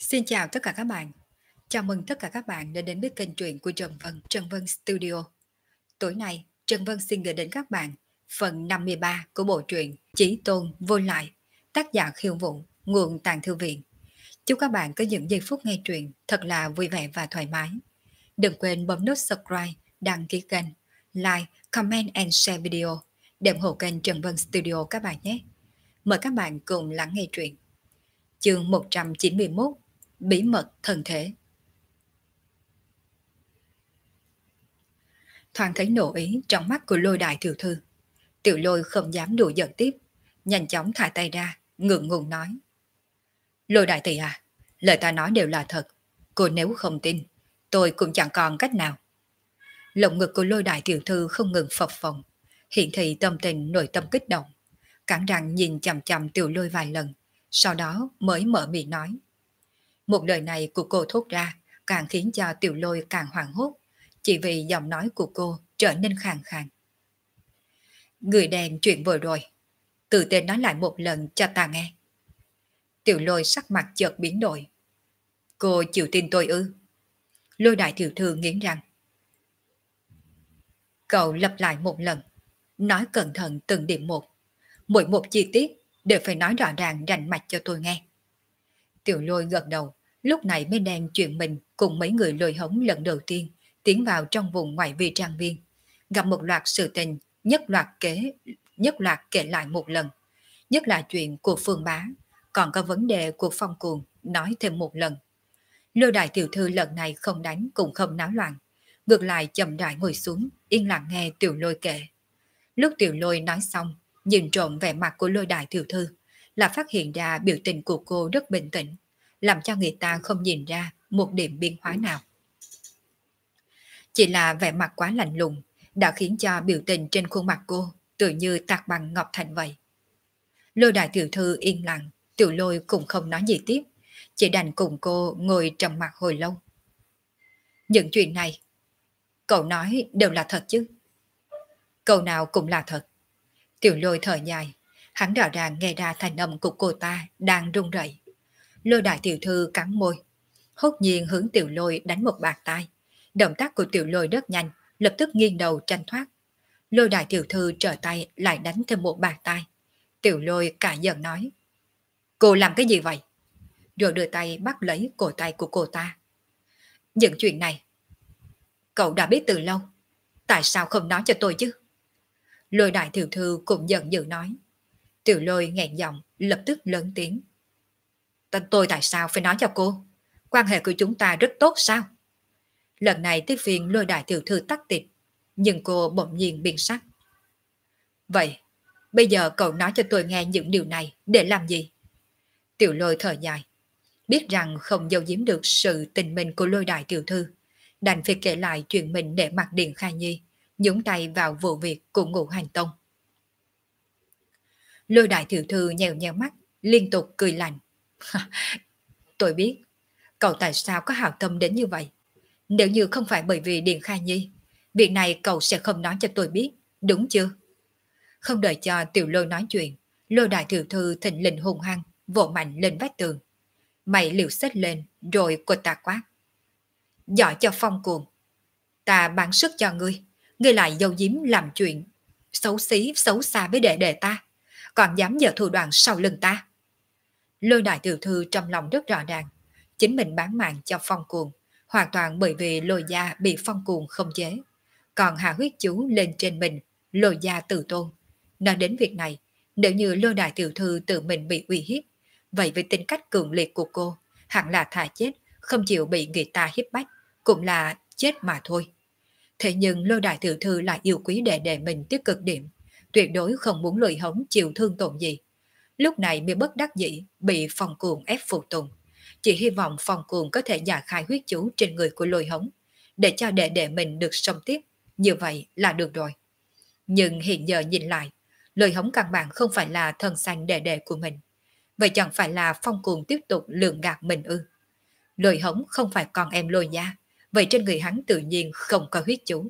Xin chào tất cả các bạn. Chào mừng tất cả các bạn đã đến với kênh truyện của Trần Vân Studio. Tối nay, Trần Vân xin gửi đến các bạn phần 53 của bộ truyện Chí Tôn Vô Lại, tác giả Khiêu Vũ, nguồn Tàng Thư Viện. Chúc các bạn có những giây phút nghe truyện thật là vui vẻ và thoải mái. Đừng quên bấm nút subscribe, đăng ký kênh, like, comment and share video để ủng hộ kênh Trần Vân Studio các bạn nhé. Mời các bạn cùng lắng nghe truyện. Chương 191: Bí mật thân thể. Thoáng thấy nộ ý trong mắt của Lôi đại tiểu thư. Tiểu Lôi không dám đùa giận tiếp, nhanh chóng thả tay ra, ngượng ngùng nói: Lôi đại tỷ à, lời ta nói đều là thật, cô nếu không tin, tôi cũng chẳng còn cách nào. Lồng ngực của Lôi đại tiểu thư không ngừng phập phồng, hiện thị tâm tình nội tâm kích động, cắn răng nhìn chằm chằm Tiểu Lôi vài lần, sau đó mới mở miệng nói. Một lời này của cô thốt ra càng khiến cho Tiểu Lôi càng hoảng hốt, chỉ vì giọng nói của cô trở nên khàn khàn. Người đàn chuyện vừa rồi, từ tên nói lại một lần cho ta nghe. Tiểu Lôi sắc mặt chợt biến đổi. Cô chịu tin tôi ư? Lôi đại tiểu thư nghiến răng. Cậu lặp lại một lần, nói cẩn thận từng điểm một, mỗi một chi tiết đều phải nói rõ ràng rành mạch cho tôi nghe. Tiểu Lôi gật đầu, lúc này mới đem chuyện mình cùng mấy người lôi hống lần đầu tiên tiến vào trong vùng ngoại vi trang viên, gặp một loạt sự tình nhất loạt kể lại một lần, nhất là chuyện của Phương Bá, còn có vấn đề của Phong Cuồng nói thêm một lần. Lôi đại tiểu thư lần này không đánh cũng không náo loạn, ngược lại chậm rãi ngồi xuống, yên lặng nghe Tiểu Lôi kể. Lúc Tiểu Lôi nói xong, nhìn trộm vẻ mặt của Lôi đại tiểu thư, là phát hiện ra biểu tình của cô rất bình tĩnh, làm cho người ta không nhìn ra một điểm biến hóa nào. Chỉ là vẻ mặt quá lạnh lùng đã khiến cho biểu tình trên khuôn mặt cô tự như tạc bằng ngọc thành vậy. Lôi đại tiểu thư yên lặng, Tiểu Lôi cũng không nói gì tiếp, chỉ đành cùng cô ngồi trầm mặt hồi lâu. Những chuyện này, cậu nói đều là thật chứ? Câu nào cũng là thật. Tiểu Lôi thở dài, hắn rõ ràng nghe ra thanh âm của cô ta đang run rẩy. Lôi đại tiểu thư cắn môi, hốt nhiên hướng Tiểu Lôi đánh một bạt tai. Động tác của Tiểu Lôi rất nhanh, lập tức nghiêng đầu tranh thoát. Lôi đại tiểu thư trở tay lại đánh thêm một bạt tai. Tiểu Lôi cả giận nói: Cô làm cái gì vậy? Rồi đưa tay bắt lấy cổ tay của cô ta. Những chuyện này cậu đã biết từ lâu, tại sao không nói cho tôi chứ? Lôi đại tiểu thư cũng giận dữ nói. Tiểu Lôi nghẹn giọng lập tức lớn tiếng: Tôi tại sao phải nói cho cô? Quan hệ của chúng ta rất tốt sao? Lần này tiếp viên Lôi đại tiểu thư tắt tịt, nhưng cô bỗng nhiên biến sắc. Vậy, bây giờ cậu nói cho tôi nghe những điều này để làm gì? Tiểu Lôi thở dài, biết rằng không giấu giếm được sự tình mình của Lôi đại tiểu thư, đành phải kể lại chuyện mình để mặt Điện Khai Nhi, nhúng tay vào vụ việc của Ngũ Hành Tông. Lôi đại tiểu thư nhèo nhèo mắt, liên tục cười lạnh. Tôi biết, cậu tại sao có hảo tâm đến như vậy. Nếu như không phải bởi vì Điện Khai Nhi, việc này cậu sẽ không nói cho tôi biết, đúng chưa? Không đợi cho Tiểu Lôi nói chuyện, Lôi đại tiểu thư thịnh lình hung hăng, vỗ mạnh lên vách tường. Mày liều xách lên, rồi cô ta quát. Giỏi cho Phong Cuồng, ta bán sức cho ngươi lại giấu giếm làm chuyện xấu xí xấu xa với đệ đệ ta, còn dám giở thủ đoạn sau lưng ta. Lôi đại tiểu thư trong lòng rất rõ ràng, chính mình bán mạng cho Phong Cuồng hoàn toàn bởi vì Lôi gia bị Phong Cuồng không chế, còn hạ huyết chú lên trên mình, Lôi gia tự tôn. Nói đến việc này, nếu như Lôi đại tiểu thư tự mình bị uy hiếp, vậy với tính cách cường liệt của cô, hẳn là thà chết, không chịu bị người ta hiếp bách, cũng là chết mà thôi. Thế nhưng Lôi đại tiểu thư lại yêu quý đệ đệ mình tới cực điểm, tuyệt đối không muốn Lôi hống chịu thương tổn gì. Lúc này mới bất đắc dĩ bị Phong Cuồng ép phục tùng, chỉ hy vọng Phong Cuồng có thể giải khai huyết chú trên người của Lôi hống, để cho đệ đệ mình được sống tiếp, như vậy là được rồi. Nhưng hiện giờ nhìn lại, Lôi hống căn bản không phải là thân sanh đệ đệ của mình, vậy chẳng phải là Phong Cuồng tiếp tục lường gạt mình ư? Lôi hống không phải con em Lôi gia, vậy trên người hắn tự nhiên không có huyết chú.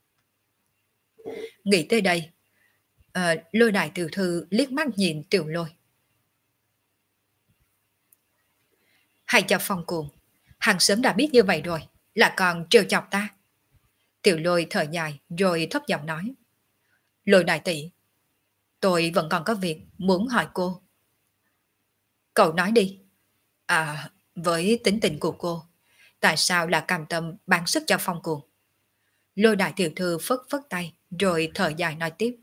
Nghĩ tới đây, Lôi đại tiểu thư liếc mắt nhìn Tiểu Lôi. Hay cho Phong cuồng, hắn sớm đã biết như vậy rồi, là còn trêu chọc ta. Tiểu Lôi thở dài rồi thấp giọng nói. Lôi đại tỷ, tôi vẫn còn có việc muốn hỏi cô. Cậu nói đi. À, với tính tình của cô, tại sao là cam tâm bán sức cho Phong cuồng? Lôi đại tiểu thư phất phất tay rồi thở dài nói tiếp.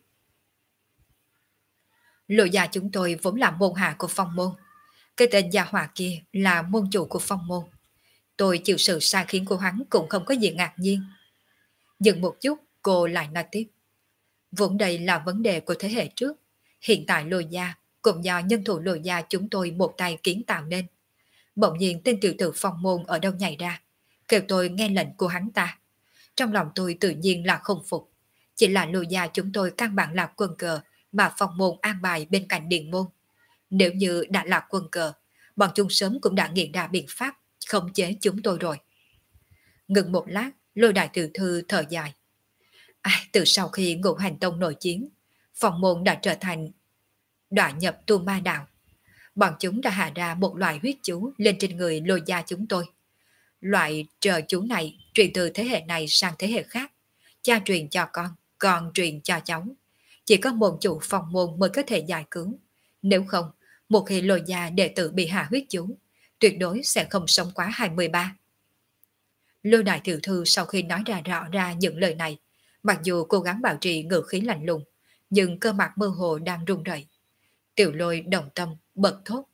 Lôi gia chúng tôi vốn là môn hạ của Phong môn. Cái tên gia hỏa kia là môn chủ của Phong môn. Tôi chịu sự sai khiến của hắn cũng không có gì ngạc nhiên. Dừng một chút, cô lại nói tiếp. Vốn đây là vấn đề của thế hệ trước. Hiện tại Lôi gia cũng do nhân thủ Lôi gia chúng tôi một tay kiến tạo nên. Bỗng nhiên tên tiểu tử Phong môn ở đâu nhảy ra, kêu tôi nghe lệnh của hắn ta. Trong lòng tôi tự nhiên là không phục. Chỉ là Lôi gia chúng tôi căn bản là quân cờ mà Phong môn an bài bên cạnh điện môn. Nếu như đã là quân cờ, bọn chúng sớm cũng đã nghĩ ra biện pháp khống chế chúng tôi rồi. Ngừng một lát, Lôi đại tiểu thư thở dài. Từ sau khi Ngũ Hành Tông nổi chiến, Phong môn đã trở thành đọa nhập tu ma đạo. Bọn chúng đã hạ ra một loại huyết chú lên trên người Lôi gia chúng tôi. Loại trợ chú này truyền từ thế hệ này sang thế hệ khác. Cha truyền cho con truyền cho cháu. Chỉ có môn chủ Phong môn mới có thể giải cứu. Nếu không, một khi Lôi gia đệ tử bị hạ huyết chú, tuyệt đối sẽ không sống quá 23. Lôi đại tiểu thư sau khi nói ra rõ ra những lời này, mặc dù cố gắng bảo trì ngữ khí lạnh lùng, nhưng cơ mặt mơ hồ đang run rẩy. Tiểu Lôi đồng tâm, bật thốt.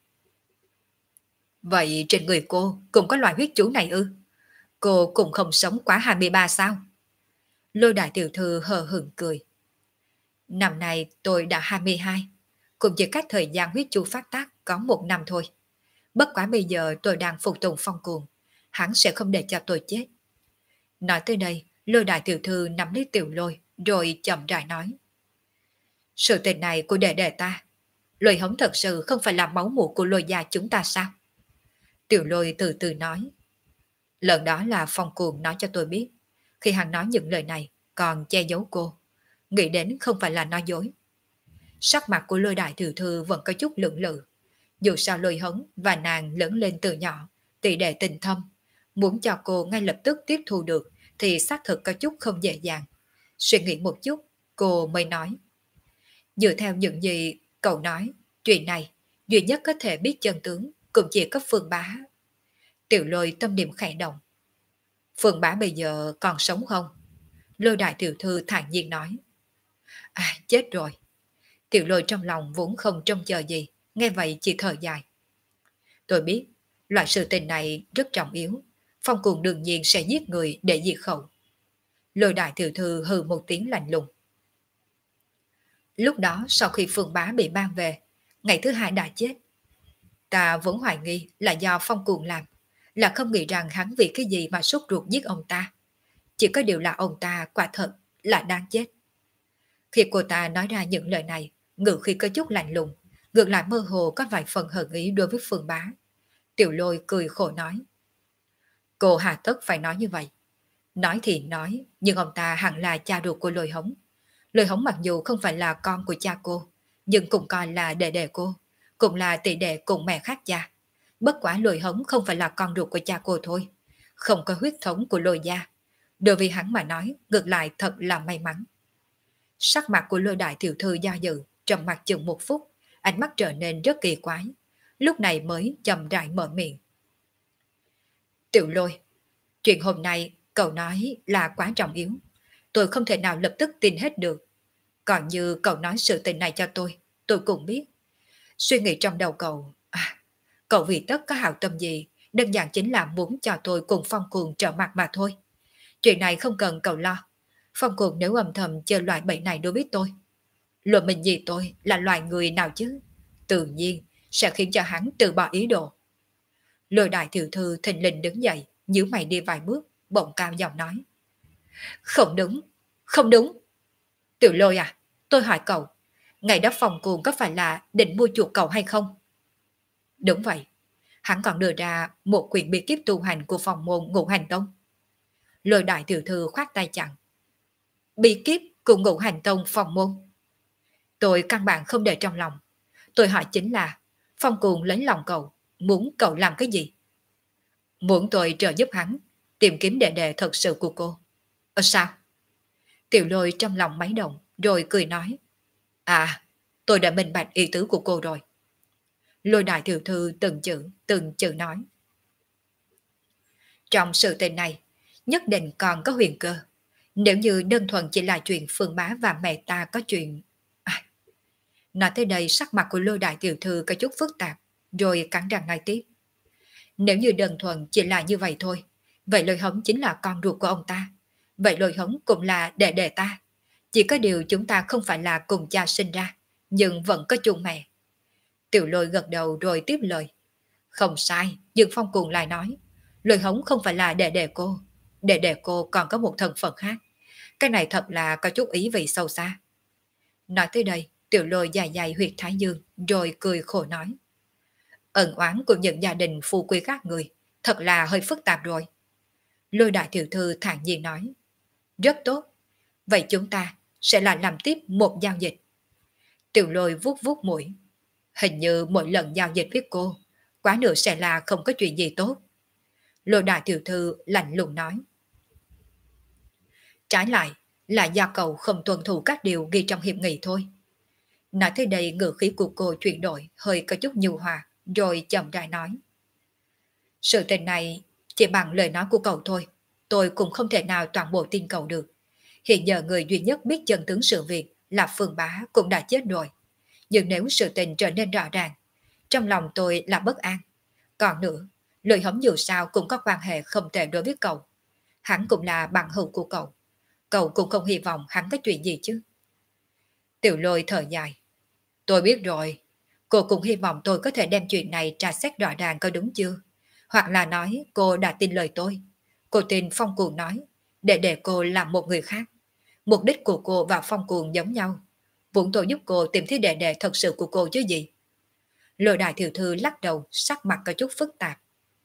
Vậy trên người cô cũng có loại huyết chú này ư? Cô cũng không sống quá 23 sao? Lôi đại tiểu thư hờ hững cười. Năm nay tôi đã 22, cũng chỉ cách thời gian huyết chú phát tác có 1 năm thôi. Bất quá bây giờ tôi đang phục tùng Phong cuồng, hắn sẽ không để cho tôi chết. Nói tới đây, Lôi đại tiểu thư nắm lấy Tiểu Lôi, rồi chậm rãi nói. Sự tình này của đệ đệ ta, Lôi hống thật sự không phải là máu mủ của Lôi gia chúng ta sao? Tiểu Lôi từ từ nói. Lần đó là Phong cuồng nói cho tôi biết, khi hắn nói những lời này còn che giấu cô, nghĩ đến không phải là nói dối. Sắc mặt của Lôi đại tiểu thư vẫn có chút lưỡng lự. Dù sao Lôi hống và nàng lớn lên từ nhỏ, tỷ đệ tình thâm, muốn cho cô ngay lập tức tiếp thu được thì xác thực có chút không dễ dàng. Suy nghĩ một chút, cô mới nói. Dựa theo những gì cậu nói, chuyện này duy nhất có thể biết chân tướng cũng chỉ có Phương Bá. Tiểu Lôi tâm niệm khẽ động. Phương Bá bây giờ còn sống không? Lôi đại tiểu thư thản nhiên nói. Chết rồi. Tiểu Lôi trong lòng vốn không trông chờ gì, nghe vậy chỉ thở dài. Tôi biết, loại sự tình này rất trọng yếu. Phong cuồng đương nhiên sẽ giết người để diệt khẩu. Lôi đại tiểu thư hừ một tiếng lạnh lùng. Lúc đó sau khi Phương Bá bị mang về, ngày thứ 2 đã chết. Ta vốn hoài nghi là do Phong cuồng làm, là không nghĩ rằng hắn vì cái gì mà sốt ruột giết ông ta. Chỉ có điều là ông ta quả thật là đang chết. Khi cô ta nói ra những lời này, ngữ khí có chút lạnh lùng, ngược lại mơ hồ có vài phần hận ý đối với Phương Bá. Tiểu Lôi cười khổ nói. Cô hà tất phải nói như vậy. Nói thì nói, nhưng ông ta hẳn là cha ruột của Lôi hống. Lôi hống mặc dù không phải là con của cha cô, nhưng cũng coi là đệ đệ cô, cũng là tỷ đệ cùng mẹ khác cha. Bất quả Lôi hống không phải là con ruột của cha cô thôi, không có huyết thống của Lôi gia. Đối với hắn mà nói, ngược lại thật là may mắn. Sắc mặt của Lôi đại tiểu thư do dự, trầm mặt chừng 1 phút, ánh mắt trở nên rất kỳ quái. Lúc này mới chậm rãi mở miệng. Tiểu Lôi, chuyện hôm nay cậu nói là quá trọng yếu. Tôi không thể nào lập tức tin hết được. Còn như cậu nói sự tình này cho tôi cũng biết. Suy nghĩ trong đầu cậu, cậu vì tất có hảo tâm gì, đơn giản chính là muốn cho tôi cùng Phong cuồng trở mặt mà thôi. Chuyện này không cần cậu lo. Phong cuồng nếu âm thầm chơi loại bẫy này đối với tôi, Lộ mình gì tôi là loài người nào chứ? Tự nhiên sẽ khiến cho hắn từ bỏ ý đồ. Lôi đại tiểu thư thình lình đứng dậy, nhíu mày đi vài bước, bỗng cao giọng nói. Không đúng, không đúng. Tiểu Lôi à, tôi hỏi cậu, ngày đó Phong cuồng có phải là định mua chuộc cậu hay không? Đúng vậy, hắn còn đưa ra một quyển bí kíp tu hành của Phong môn Ngũ Hành Tông. Lôi đại tiểu thư khoát tay chặn. Bí kíp của Ngũ Hành Tông Phong môn. Tôi căn bản không để trong lòng. Tôi hỏi chính là Phong cuồng lấy lòng cậu, muốn cậu làm cái gì? Muốn tôi trợ giúp hắn tìm kiếm đệ đệ thật sự của cô. Sao? Tiểu Lôi trong lòng máy động rồi cười nói. À, tôi đã minh bạch ý tứ của cô rồi. Lôi đại tiểu thư từng chữ nói. Trong sự tình này, nhất định còn có huyền cơ. Nếu như đơn thuần chỉ là chuyện Phương Bá và mẹ ta có chuyện... À, nói tới đây sắc mặt của lôi đại tiểu thư có chút phức tạp, rồi cắn răng nói tiếp. Nếu như đơn thuần chỉ là như vậy thôi, vậy Lôi Hống chính là con ruột của ông ta. Vậy Lôi Hống cũng là đệ đệ ta. Chỉ có điều chúng ta không phải là cùng cha sinh ra, nhưng vẫn có chung mẹ. Tiểu Lôi gật đầu rồi tiếp lời. Không sai, Dương Phong Cuồng lại nói. Lôi Hống không phải là đệ đệ cô. Đệ đệ cô còn có một thân phận khác. Cái này thật là có chút ý vị sâu xa. Nói tới đây, Tiểu Lôi dài dài huyệt thái dương, rồi cười khổ nói. Ẩn oán của những gia đình phu quý khác người, thật là hơi phức tạp rồi. Lôi đại tiểu thư thản nhiên nói. Rất tốt, vậy chúng ta sẽ lại làm tiếp một giao dịch. Tiểu Lôi vuốt vuốt mũi. Hình như mỗi lần giao dịch với cô, quá nữa sẽ là không có chuyện gì tốt. Lôi đại tiểu thư lạnh lùng nói. Trái lại là do cậu không tuân thủ các điều ghi trong hiệp nghị thôi. Nói tới đây ngữ khí của cô chuyển đổi hơi có chút nhu hòa, rồi chậm rãi nói. Sự tình này chỉ bằng lời nói của cậu thôi, tôi cũng không thể nào toàn bộ tin cậu được. Hiện giờ người duy nhất biết chân tướng sự việc là Phương Bá cũng đã chết rồi. Nhưng nếu sự tình trở nên rõ ràng, trong lòng tôi là bất an. Còn nữa, Lôi Hống dù sao cũng có quan hệ không tệ đối với cậu. Hắn cũng là bằng hữu của cậu. Cậu cũng không hy vọng hắn có chuyện gì chứ. Tiểu Lôi thở dài. Tôi biết rồi. Cô cũng hy vọng tôi có thể đem chuyện này tra xét rõ ràng có đúng chưa. Hoặc là nói cô đã tin lời tôi. Cô tin Phong Cuồng nói để cô làm một người khác. Mục đích của cô và Phong Cuồng giống nhau. Vốn tôi giúp cô tìm thấy đệ thật sự của cô chứ gì. Lôi đại tiểu thư lắc đầu, sắc mặt có chút phức tạp.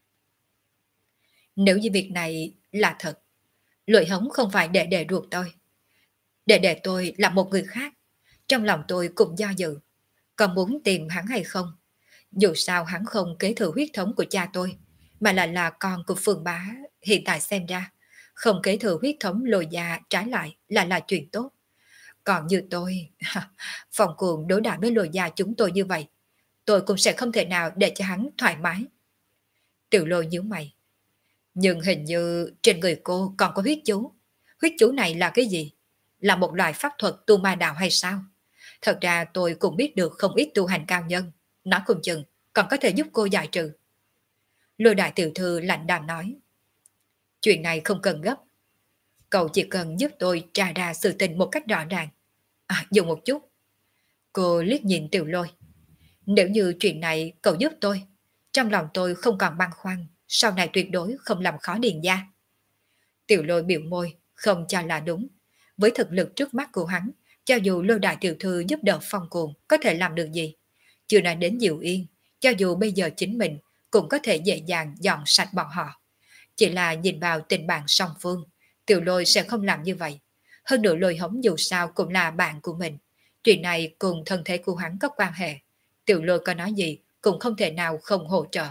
Nếu như việc này là thật, Lôi Hống không phải đệ ruột tôi. Đệ tôi là một người khác. Trong lòng tôi cũng do dự. Còn muốn tìm hắn hay không? Dù sao hắn không kế thừa huyết thống của cha tôi, mà là con của Phương Bá. Hiện tại xem ra, không kế thừa huyết thống Lôi gia trái lại là chuyện tốt. Còn như tôi, Phong Cuồng đối đãi với Lôi gia chúng tôi như vậy, tôi cũng sẽ không thể nào để cho hắn thoải mái. Tiểu Lôi nhíu mày. Nhưng hình như trên người cô còn có huyết chú. Huyết chú này là cái gì? Là một loại pháp thuật tu ma đạo hay sao? Thật ra tôi cũng biết được không ít tu hành cao nhân. Nói không chừng còn có thể giúp cô giải trừ. Lôi đại tiểu thư lạnh đàm nói. Chuyện này không cần gấp. Cậu chỉ cần giúp tôi tra ra sự tình một cách rõ ràng. Dùng một chút. Cô liếc nhìn Tiểu Lôi. Nếu như chuyện này cậu giúp tôi, trong lòng tôi không còn băn khoăn, sau này tuyệt đối không làm khó Điền gia. Tiểu Lôi biểu môi, không cho là đúng. Với thực lực trước mắt của hắn, cho dù Lôi đại tiểu thư giúp đỡ Phong Cuồng có thể làm được gì. Chưa nói đến Diệu Yên, cho dù bây giờ chính mình cũng có thể dễ dàng dọn sạch bọn họ. Chỉ là nhìn vào tình bạn song phương, Tiểu Lôi sẽ không làm như vậy. Hơn nữa Lôi Hống dù sao cũng là bạn của mình. Chuyện này cùng thân thể của hắn có quan hệ. Tiểu Lôi có nói gì cũng không thể nào không hỗ trợ.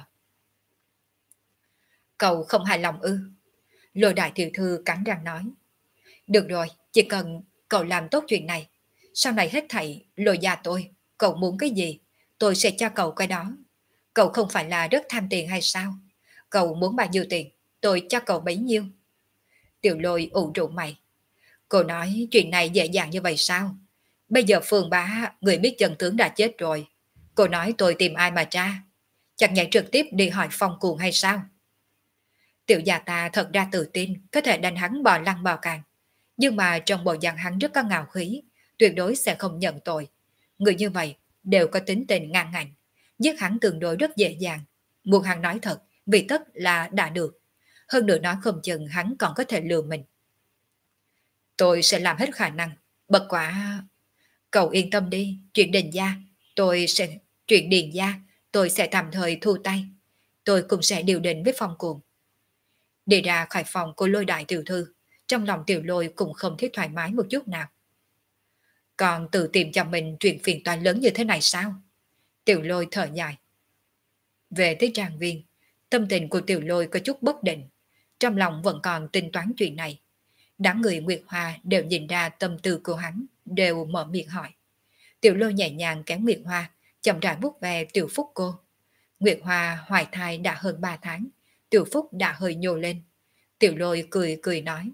Cậu không hài lòng ư? Lôi đại tiểu thư cắn răng nói. Được rồi, chỉ cần cậu làm tốt chuyện này. Sau này hết thảy Lôi gia tôi, cậu muốn cái gì, tôi sẽ cho cậu cái đó. Cậu không phải là rất tham tiền hay sao? Cậu muốn bao nhiêu tiền, tôi cho cậu bấy nhiêu. Tiểu Lôi ủ rũ mày. Cô nói chuyện này dễ dàng như vậy sao? Bây giờ Phương Bá, người biết chân tướng đã chết rồi. Cô nói tôi tìm ai mà tra? Chẳng nhảy trực tiếp đi hỏi Phong Cuồng hay sao? Tiểu gia ta thật ra tự tin, có thể đánh hắn bò lăn bò càng. Nhưng mà trong bộ dạng hắn rất có ngạo khí, tuyệt đối sẽ không nhận tội. Người như vậy đều có tính tình ngang ngạnh. Giết hắn tương đối rất dễ dàng. Muốn hắn nói thật, vì tất là đã được. Hơn nữa nói không chừng hắn còn có thể lừa mình. Tôi sẽ làm hết khả năng. Bất quả... Cậu yên tâm đi, chuyện Điền gia, chuyện Điền gia, tôi sẽ tạm thời thu tay. Tôi cũng sẽ điều định với Phong Cuồng. Đi ra khỏi phòng của Lôi đại tiểu thư, trong lòng Tiểu Lôi cũng không thấy thoải mái một chút nào. Còn tự tìm cho mình chuyện phiền toái lớn như thế này sao? Tiểu Lôi thở dài. Về tới trang viên, Tâm tình của Tiểu Lôi có chút bất định, trong lòng vẫn còn tính toán chuyện này. Đám người Nguyệt Hoa đều nhìn ra tâm tư của hắn, đều mở miệng hỏi. Tiểu Lôi nhẹ nhàng kéo Nguyệt Hoa, chậm rãi vuốt về Tiểu Phúc cô. Nguyệt Hoa hoài thai đã hơn 3 tháng, Tiểu Phúc đã hơi nhô lên. Tiểu Lôi cười cười nói.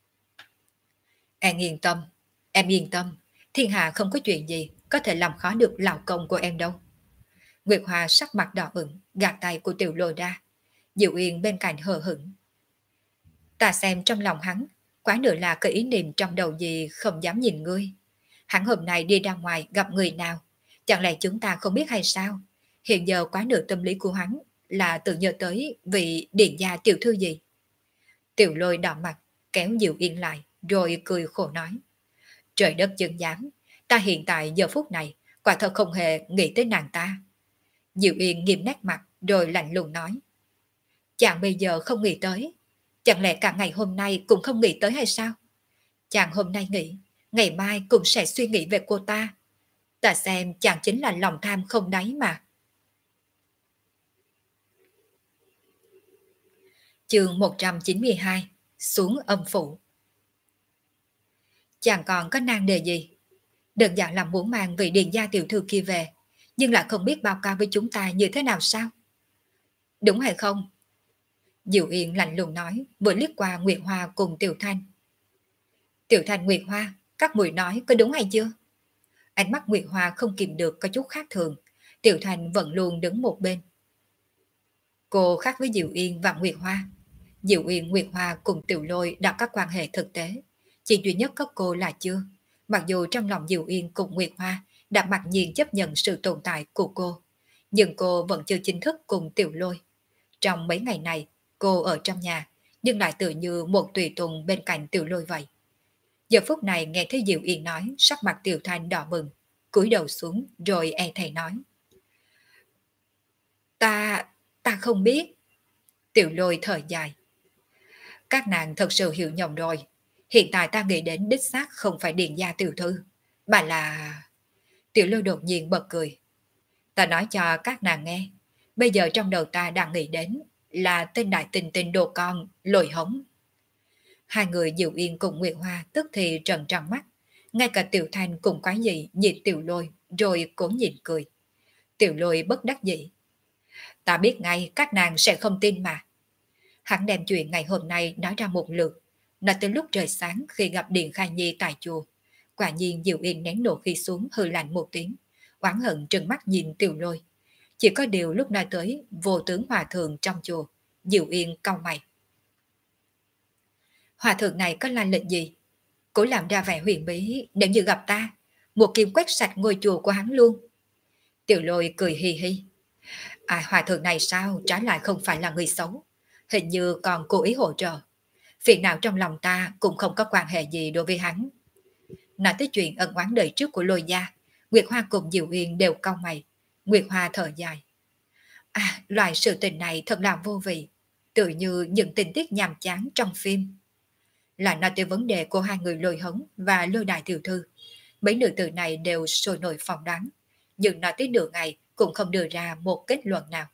Em yên tâm, thiên hạ không có chuyện gì có thể làm khó được lão công của em đâu. Nguyệt Hoa sắc mặt đỏ ửng, gạt tay của Tiểu Lôi ra. Diệu Yên bên cạnh hờ hững. Ta xem trong lòng hắn, quá nữa là cái ý niệm trong đầu gì không dám nhìn ngươi. Hắn hôm nay đi ra ngoài gặp người nào, chẳng lẽ chúng ta không biết hay sao? Hiện giờ quá nửa tâm lý của hắn là tự nhớ tới vị điện gia tiểu thư gì. Tiểu Lôi đỏ mặt, kéo Diệu Yên lại, rồi cười khổ nói. Trời đất chứng giám, ta hiện tại giờ phút này, quả thật không hề nghĩ tới nàng ta. Diệu Yên nghiêm nét mặt, rồi lạnh lùng nói. Chàng bây giờ không nghĩ tới, chẳng lẽ cả ngày hôm nay cũng không nghĩ tới hay sao? Chàng hôm nay nghĩ, ngày mai cũng sẽ suy nghĩ về cô ta. Ta xem chàng chính là lòng tham không đáy mà. Chương 192, xuống âm phủ. Chàng còn có nan đề gì? Đơn giản là muốn mang vị điền gia tiểu thư kia về, nhưng lại không biết báo cáo với chúng ta như thế nào sao? Đúng hay không? Diệu Yên lạnh lùng nói, vừa liếc qua Nguyệt Hoa cùng Tiểu Thanh. Tiểu Thanh, Nguyệt Hoa, các muội nói có đúng hay chưa? Ánh mắt Nguyệt Hoa không kìm được có chút khác thường. Tiểu Thanh vẫn luôn đứng một bên. Cô khác với Diệu Yên và Nguyệt Hoa. Diệu Yên, Nguyệt Hoa cùng Tiểu Lôi đã có quan hệ thực tế. Chỉ duy nhất có cô là chưa. Mặc dù trong lòng Diệu Yên cùng Nguyệt Hoa đã mặc nhiên chấp nhận sự tồn tại của cô, nhưng cô vẫn chưa chính thức cùng Tiểu Lôi. Trong mấy ngày này, cô ở trong nhà, nhưng lại tự như một tùy tùng bên cạnh Tiểu Lôi vậy. Giờ phút này nghe thấy Diệu Yên nói, sắc mặt Tiểu Thanh đỏ bừng, cúi đầu xuống rồi e thẹn nói. Ta không biết. Tiểu Lôi thở dài. Các nàng thật sự hiểu nhầm rồi. Hiện tại ta nghĩ đến đích xác không phải Điền gia tiểu thư, mà là... Tiểu Lôi đột nhiên bật cười. Ta nói cho các nàng nghe, bây giờ trong đầu ta đang nghĩ đến là tên đại tình tình đồ con Lôi Hống. Hai người Diệu Yên cùng Nguyệt Hoa tức thì trần tròn mắt, ngay cả Tiểu Thanh cùng quái dị nhìn Tiểu Lôi rồi cố nhìn cười. Tiểu Lôi bất đắc dĩ. Ta biết ngay các nàng sẽ không tin mà. Hắn đem chuyện ngày hôm nay nói ra một lượt, nói tới lúc trời sáng khi gặp Điện Khai Nhi tại chùa. Quả nhiên Diệu Yên nén nộ khi xuống hư lạnh một tiếng, oán hận trừng mắt nhìn Tiểu Lôi. Chỉ có điều lúc nói tới vô tướng hòa thượng trong chùa, Diệu Yên cau mày. Hòa thượng này có lai lịch gì? Cố làm ra vẻ huyền bí, nếu như gặp ta, một kim quét sạch ngôi chùa của hắn luôn. Tiểu Lôi cười hi hi. À, hòa thượng này sao trái lại không phải là người xấu, hình như còn cố ý hỗ trợ. Việc nào trong lòng ta cũng không có quan hệ gì đối với hắn. Nói tới chuyện ân oán đời trước của Lôi gia, Nguyệt Hoa cùng Diệu Yên đều cau mày. Nguyệt Hoa thở dài. À, loại sự tình này thật là vô vị, tự như những tình tiết nhàm chán trong phim. Là nói tới vấn đề của hai người Lôi Hống và Lôi Đại tiểu thư, mấy nữ tử này đều sôi nổi phỏng đoán, nhưng nói tới nửa ngày cũng không đưa ra một kết luận nào.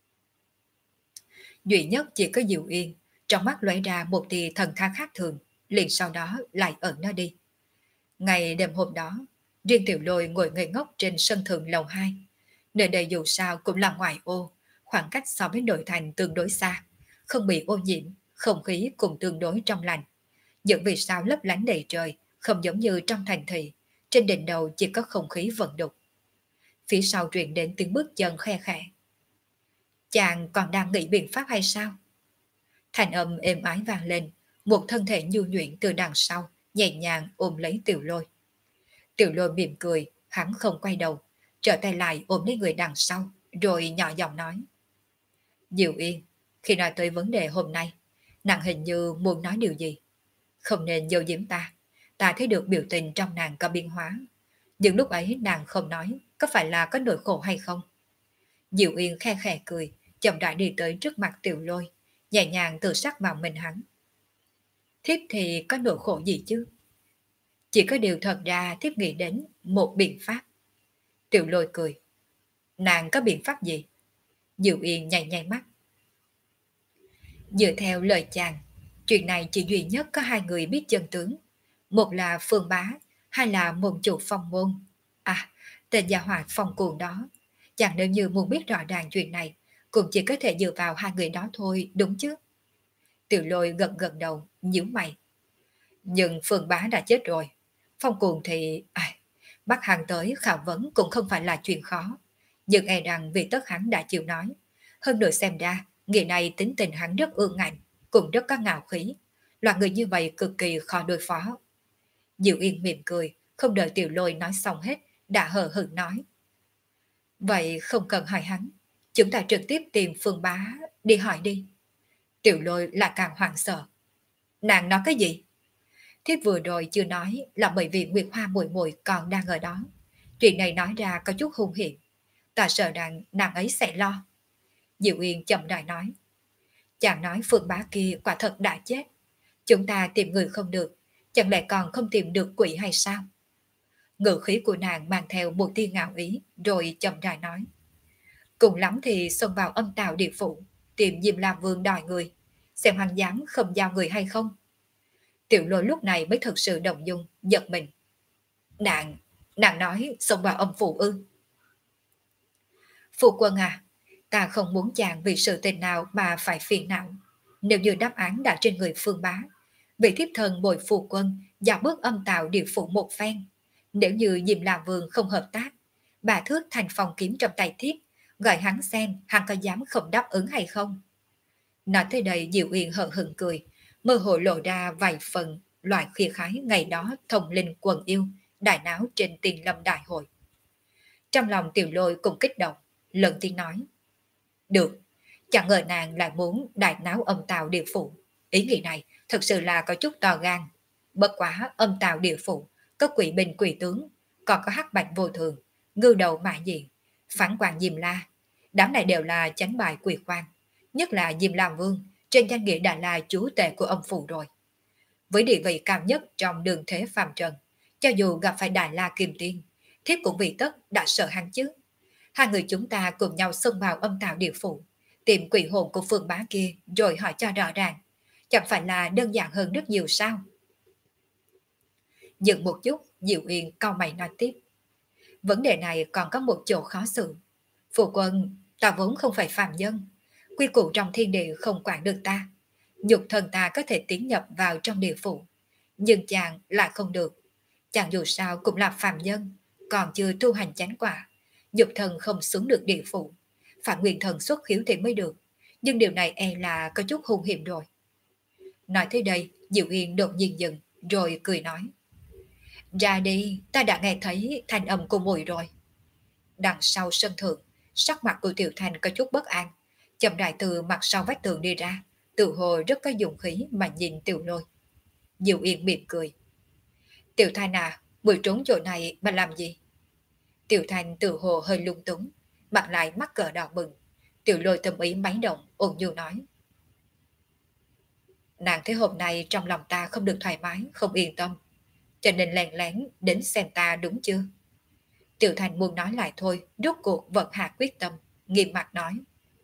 Duy nhất chỉ có Diệu Yên, trong mắt lóe ra một tia thần thang khác thường, liền sau đó lại ẩn nó đi. Ngày đêm hôm đó, riêng Tiểu Lôi ngồi ngây ngốc trên sân thượng lầu 2. Nơi đây dù sao cũng là ngoài ô, khoảng cách so với nội thành tương đối xa, không bị ô nhiễm, không khí cũng tương đối trong lành. Những vì sao lấp lánh đầy trời, không giống như trong thành thị, trên đỉnh đầu chỉ có không khí vận đục. Phía sau truyền đến tiếng bước chân khe khẽ. Chàng còn đang nghĩ biện pháp hay sao? Thành âm êm ái vang lên, một thân thể nhu nhuyễn từ đằng sau, nhẹ nhàng ôm lấy Tiểu Lôi. Tiểu Lôi mỉm cười, hắn không quay đầu, trở tay lại ôm lấy người đằng sau, rồi nhỏ giọng nói. Diệu Yên, khi nói tới vấn đề hôm nay, nàng hình như muốn nói điều gì. Không nên giấu giếm ta, ta thấy được biểu tình trong nàng có biến hóa. Nhưng lúc ấy nàng không nói, có phải là có nỗi khổ hay không? Diệu Yên khe khẽ cười, chậm rãi đi tới trước mặt Tiểu Lôi, nhẹ nhàng tự sắc vào mình hắn. Thiếp thì có nỗi khổ gì chứ? Chỉ có điều thật ra thiếp nghĩ đến một biện pháp. Tiểu Lôi cười. Nàng có biện pháp gì? Diệu Yên nháy nháy mắt. Dựa theo lời chàng, chuyện này chỉ duy nhất có hai người biết chân tướng. Một là Phương Bá, hai là môn chủ Phong Môn. À, tên gia hỏa Phong Cuồng đó. Chàng nếu như muốn biết rõ ràng chuyện này, cũng chỉ có thể dựa vào hai người đó thôi, đúng chứ? Tiểu Lôi gật gật đầu, nhíu mày. Nhưng Phương Bá đã chết rồi. Phong Cuồng thì... bắt hắn tới khảo vấn cũng không phải là chuyện khó. Nhưng e rằng vì tất hắn đã chịu nói. Hơn nữa xem ra, người này tính tình hắn rất ương ngạnh, cũng rất có ngạo khí. Loại người như vậy cực kỳ khó đối phó. Diệu Yên mỉm cười, không đợi Tiểu Lôi nói xong hết, đã hờ hững nói. Vậy không cần hỏi hắn, chúng ta trực tiếp tìm Phương Bá đi hỏi đi. Tiểu Lôi là càng hoảng sợ. Nàng nói cái gì? Thiếp vừa rồi chưa nói là bởi vì Nguyệt Hoa muội muội còn đang ở đó. Chuyện này nói ra có chút hung hiểm. Ta sợ rằng nàng ấy sẽ lo. Diệu Yên chậm rãi nói. Chàng nói Phương Bá kia quả thật đã chết. Chúng ta tìm người không được, chẳng lẽ còn không tìm được quỷ hay sao? Ngữ khí của nàng mang theo một tia ngạo ý, rồi chậm rãi nói. Cùng lắm thì xông vào âm tào địa phủ, tìm Diêm La Vương đòi người, xem hắn dám không giao người hay không. Tiểu Lôi lúc này mới thực sự động dung, giật mình. Nàng nói xông vào âm phủ ư? Phu quân à, ta không muốn chàng vì sự tình nào mà phải phiền não. Nếu như đáp án đã trên người Phương Bá, vị thiếp thần bồi phu quân dạo bước âm tào địa phủ một phen. Nếu như Diêm La Vương không hợp tác, bà thước thành phòng kiếm trong tay thiếp, gọi hắn xem hắn có dám không đáp ứng hay không. Nói tới đây Diệu Uyên hờ hững cười, mơ hồ lộ ra vài phần loại khía khái ngày đó thông linh quần yêu, đại náo trên Tiền Lâm đại hội. Trong lòng Tiểu Lôi cũng kích động, lần tiếng nói. Được, chẳng ngờ nàng lại muốn đại náo âm tào địa phủ. Ý nghĩ này thật sự là có chút to gan. Bất quá âm tào địa phủ, có quỷ binh quỷ tướng, còn có hắc bạch vô thường, ngưu đầu mã diện, phản quan Diêm La. Đám này đều là chánh bài quỷ quan. Nhất là Diêm La Vương, trên danh nghĩa đã là chúa tể của âm phủ rồi. Với địa vị cao nhất trong đường thế phàm trần, cho dù gặp phải Đại La Kim Tiên, thiếp cũng vì tất đã sợ hắn chứ. Hai người chúng ta cùng nhau xông vào âm tào địa phủ, tìm quỷ hồn của Phương Bá kia rồi hỏi cho rõ ràng. Chẳng phải là đơn giản hơn rất nhiều sao? Dừng một chút, Diệu Uyên cau mày nói tiếp. Vấn đề này còn có một chỗ khó xử. Phụ quân, ta vốn không phải phàm nhân. Quy củ trong thiên địa không quản được ta. Nhục thần ta có thể tiến nhập vào trong địa phủ. Nhưng chàng lại không được. Chàng dù sao cũng là phàm nhân, còn chưa tu hành chánh quả. Nhục thần không xuống được địa phủ. Phải nguyên thần xuất khiếu thì mới được. Nhưng điều này e là có chút hung hiểm rồi. Nói tới đây, Diệu Uyên đột nhiên dừng, rồi cười nói. Ra đi, ta đã nghe thấy thanh âm của mùi rồi. Đằng sau sân thượng, sắc mặt của Tiểu Thành có chút bất an. Chậm rãi từ mặt sau vách tường đi ra, tự hồ rất có dụng khí mà nhìn Tiểu Lôi. Diệu Uyên mỉm cười. Tiểu Thành à, mùi trốn chỗ này mà làm gì? Tiểu Thành tự hồ hơi lung túng, mặt lại mắc cỡ đỏ bừng. Tiểu Lôi tâm ý máy động, ôn nhu nói. Nàng thấy hôm nay trong lòng ta không được thoải mái, không yên tâm, cho nên lén lén đến xem ta đúng chưa? Tiểu Thành muốn nói lại thôi, rốt cuộc vẫn hạ quyết tâm, nghiêm mặt nói.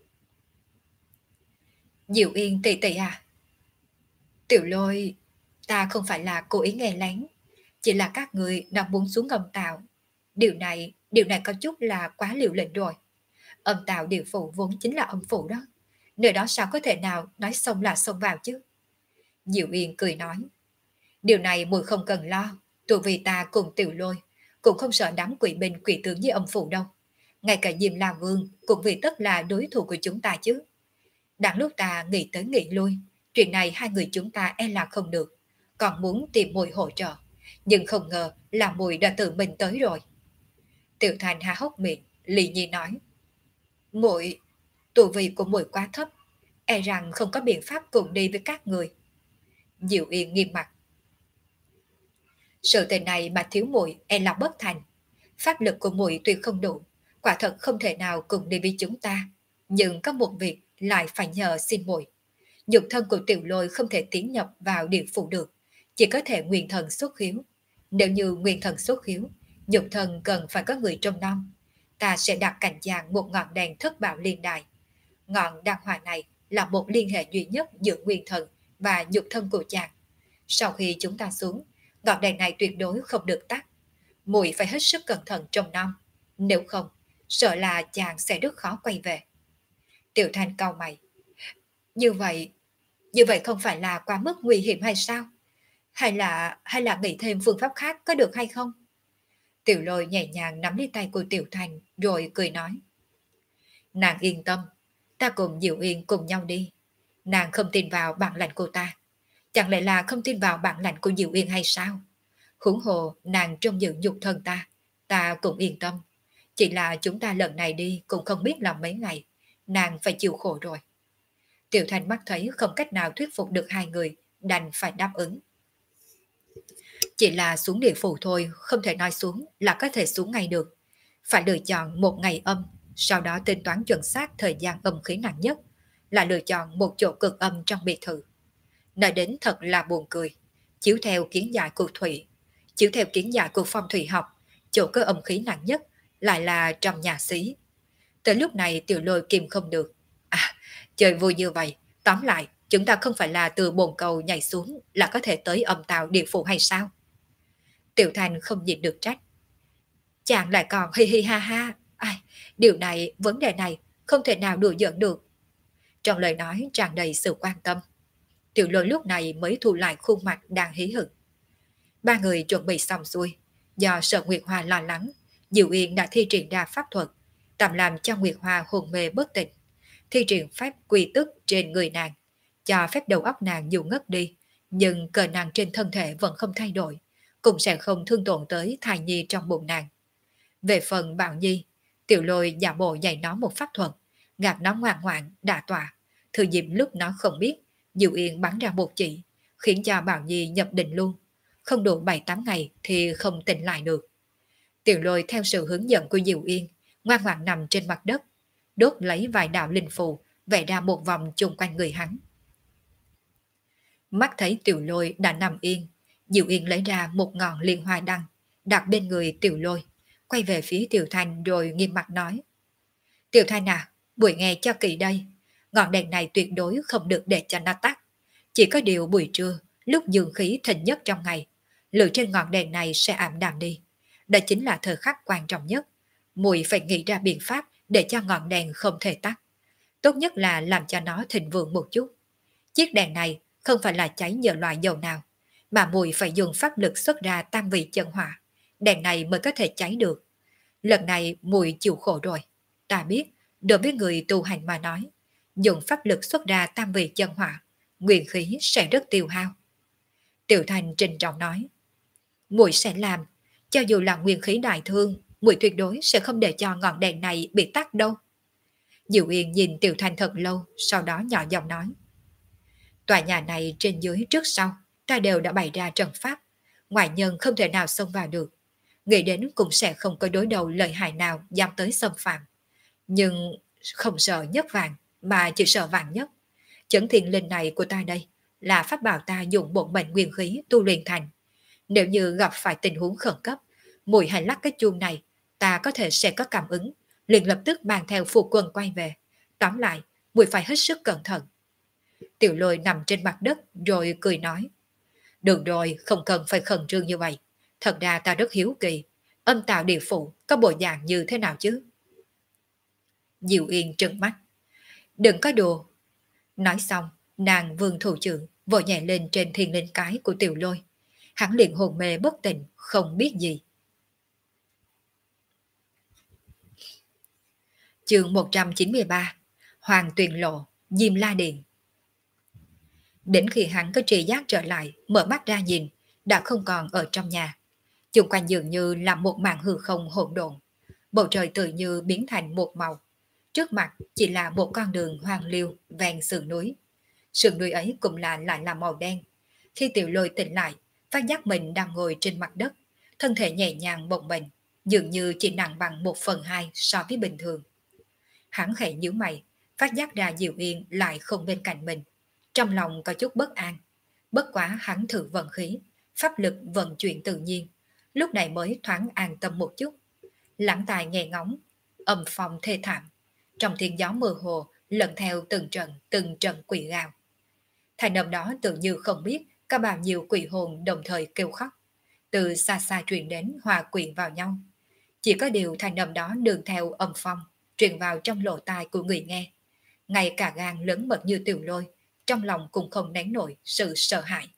Diệu Yên tỷ tỷ à? Tiểu Lôi, ta không phải là cố ý nghe lén, chỉ là các người đang muốn xuống âm tàu. Điều này có chút là quá liều lĩnh rồi. Âm tàu địa phủ vốn chính là âm phủ đó. Nơi đó sao có thể nào nói xông là xông vào chứ? Diệu Yên cười nói. Điều này mùi không cần lo, tụi vì ta cùng Tiểu Lôi cũng không sợ đám quỷ binh quỷ tướng với âm phủ đâu. Ngay cả Diêm La Vương cũng vì tất là đối thủ của chúng ta chứ. Đáng lúc ta nghĩ tới nghĩ lui, chuyện này hai người chúng ta e là không được, còn muốn tìm mùi hỗ trợ, nhưng không ngờ là mùi đã tự mình tới rồi. Tiểu Thành há hốc miệng, lì nhi nói. Mùi, tu vi của mùi quá thấp, e rằng không có biện pháp cùng đi với các người. Diệu Yên nghiêm mặt. Sự tình này mà thiếu muội e là bất thành. Pháp lực của muội tuy không đủ, quả thật không thể nào cùng đi với chúng ta. Nhưng có một việc lại phải nhờ xin muội. Nhục thân của Tiểu Lôi không thể tiến nhập vào địa phủ được, chỉ có thể nguyên thần xuất hiếu. Nếu như nguyên thần xuất hiếu, nhục thân cần phải có người trông nom. Ta sẽ đặt cạnh dàn một ngọn đèn thất bảo liên đài. Ngọn đăng hỏa này là một liên hệ duy nhất giữa nguyên thần và nhục thân của chàng. Sau khi chúng ta xuống, ngọn đèn này tuyệt đối không được tắt. Muội phải hết sức cẩn thận trông nom, nếu không, sợ là chàng sẽ rất khó quay về. Tiểu Thanh cau mày. Như vậy, như vậy không phải là quá mức nguy hiểm hay sao? Hay là nghĩ thêm phương pháp khác có được hay không? Tiểu Lôi nhẹ nhàng nắm lấy tay của Tiểu Thanh rồi cười nói. Nàng yên tâm, ta cùng Diệu Yên cùng nhau đi. Nàng không tin vào bản lãnh của ta. Chẳng lẽ là không tin vào bản lãnh của Diệu Yên hay sao? Huống hồ nàng trông giữ nhục thân ta cũng yên tâm. Chỉ là chúng ta lần này đi cũng không biết là mấy ngày, nàng phải chịu khổ rồi. Tiểu Thanh mắt thấy không cách nào thuyết phục được hai người, đành phải đáp ứng. Chỉ là xuống địa phủ thôi, không thể nói xuống là có thể xuống ngay được. Phải lựa chọn một ngày âm, sau đó tính toán chuẩn xác thời gian âm khí nặng nhất, là lựa chọn một chỗ cực âm trong biệt thự. Nói đến thật là buồn cười. Chiếu theo kiến giải của Thủy, chiếu theo kiến giải của phong thủy học, chỗ có âm khí nặng nhất lại là trong nhà xí. Tới lúc này Tiểu Lôi kìm không được. À, chơi vui như vậy, tóm lại, chúng ta không phải là từ bồn cầu nhảy xuống là có thể tới âm tàu địa phủ hay sao? Tiểu Thành không nhịn được trách. Chàng lại còn hi hi ha ha. Ai, điều này, vấn đề này không thể nào đùa giỡn được. Trong lời nói tràn đầy sự quan tâm. Tiểu Lôi lúc này mới thu lại khuôn mặt đang hí hửng. Ba người chuẩn bị xong xuôi. Do sợ Nguyệt Hoa lo lắng, Diệu Yên đã thi triển ra pháp thuật, tạm làm cho Nguyệt Hoa hồn mê bất tỉnh. Thi triển phép quy tức trên người nàng, cho phép đầu óc nàng dù ngất đi, nhưng cờ nàng trên thân thể vẫn không thay đổi, cũng sẽ không thương tổn tới thai nhi trong bụng nàng. Về phần Bảo Nhi, Tiểu Lôi giả bộ dạy nó một pháp thuật, gạt nó ngoan ngoãn, đả tọa. Thừa dịp lúc nó không biết, Diệu Yên bắn ra một chỉ, khiến cho Bảo Nhi nhập định luôn. Không đủ 7-8 ngày thì không tỉnh lại được. Tiểu Lôi theo sự hướng dẫn của Diệu Yên, ngoan ngoãn nằm trên mặt đất, đốt lấy vài đạo linh phù, vẽ ra một vòng chung quanh người hắn. Mắt thấy Tiểu Lôi đã nằm yên, Diệu Yên lấy ra một ngọn liên hoa đăng, đặt bên người Tiểu Lôi, quay về phía Tiểu Thanh rồi nghiêm mặt nói. Tiểu Thanh à, buổi nghe cho kỹ đây, ngọn đèn này tuyệt đối không được để cho nó tắt. Chỉ có điều buổi trưa, lúc dương khí thịnh nhất trong ngày, lửa trên ngọn đèn này sẽ ảm đạm đi. Đó chính là thời khắc quan trọng nhất. Muội phải nghĩ ra biện pháp để cho ngọn đèn không thể tắt. Tốt nhất là làm cho nó thịnh vượng một chút. Chiếc đèn này không phải là cháy nhờ loại dầu nào, mà muội phải dùng pháp lực xuất ra tam vị chân hỏa. Đèn này mới có thể cháy được. Lần này muội chịu khổ rồi. Ta biết, đối với người tu hành mà nói, dùng pháp lực xuất ra tam vị chân hỏa, nguyên khí sẽ rất tiêu hao. Tiểu Thành trịnh trọng nói, muội sẽ làm, cho dù là nguyên khí đại thương, muội tuyệt đối sẽ không để cho ngọn đèn này bị tắt đâu. Diệu Yên nhìn Tiểu Thành thật lâu, sau đó nhỏ giọng nói, tòa nhà này trên dưới trước sau, ta đều đã bày ra trận pháp, ngoại nhân không thể nào xông vào được. Nghĩ đến cũng sẽ không có đối đầu lợi hại nào dám tới xâm phạm. Nhưng không sợ nhất vàng, mà chỉ sợ vàng nhất. Chấn thiên linh này của ta đây là pháp bảo ta dùng bổn mệnh nguyên khí tu luyện thành. Nếu như gặp phải tình huống khẩn cấp, muội hãy lắc cái chuông này, ta có thể sẽ có cảm ứng, liền lập tức mang theo phụ quân quay về. Tóm lại, muội phải hết sức cẩn thận. Tiểu Lôi nằm trên mặt đất rồi cười nói, được rồi, không cần phải khẩn trương như vậy. Thật ra ta rất hiếu kỳ, âm tạo địa phủ có bộ dạng như thế nào chứ? Diệu Yên trừng mắt, đừng có đùa. Nói xong, nàng vươn thủ trưởng, vội nhẹ lên trên thiên linh cái của Tiểu Lôi. Hắn liền hồn mê bất tỉnh, không biết gì. Chương 193, Hoàng Tuyền Lộ, Diêm La Điện. Đến khi hắn có tri giác trở lại, mở mắt ra nhìn, đã không còn ở trong nhà. Chung quanh dường như là một màn hư không hỗn độn. Bầu trời tự như biến thành một màu. Trước mặt chỉ là một con đường hoang liêu ven sườn núi. Sườn núi ấy cũng lại là màu đen. Khi Tiểu Lôi tỉnh lại, phát giác mình đang ngồi trên mặt đất, thân thể nhẹ nhàng bồng bềnh, dường như chỉ nặng bằng 1/2 so với bình thường. Hắn khẽ nhíu mày, phát giác ra Diệu Yên lại không bên cạnh mình. Trong lòng có chút bất an. Bất quá hắn thử vận khí, pháp lực vận chuyển tự nhiên, lúc này mới thoáng an tâm một chút. Lắng tai nghe ngóng, âm phong thê thảm. Trong thiên gió mơ hồ lần theo từng trận quỷ gào. Thành âm đó tự như không biết có bao nhiêu quỷ hồn đồng thời kêu khóc, từ xa xa truyền đến hòa quyện vào nhau. Chỉ có điều thành âm đó nương theo âm phong, truyền vào trong lỗ tai của người nghe. Ngay cả gan lớn mật như Tiểu Lôi, trong lòng cũng không nén nổi sự sợ hãi.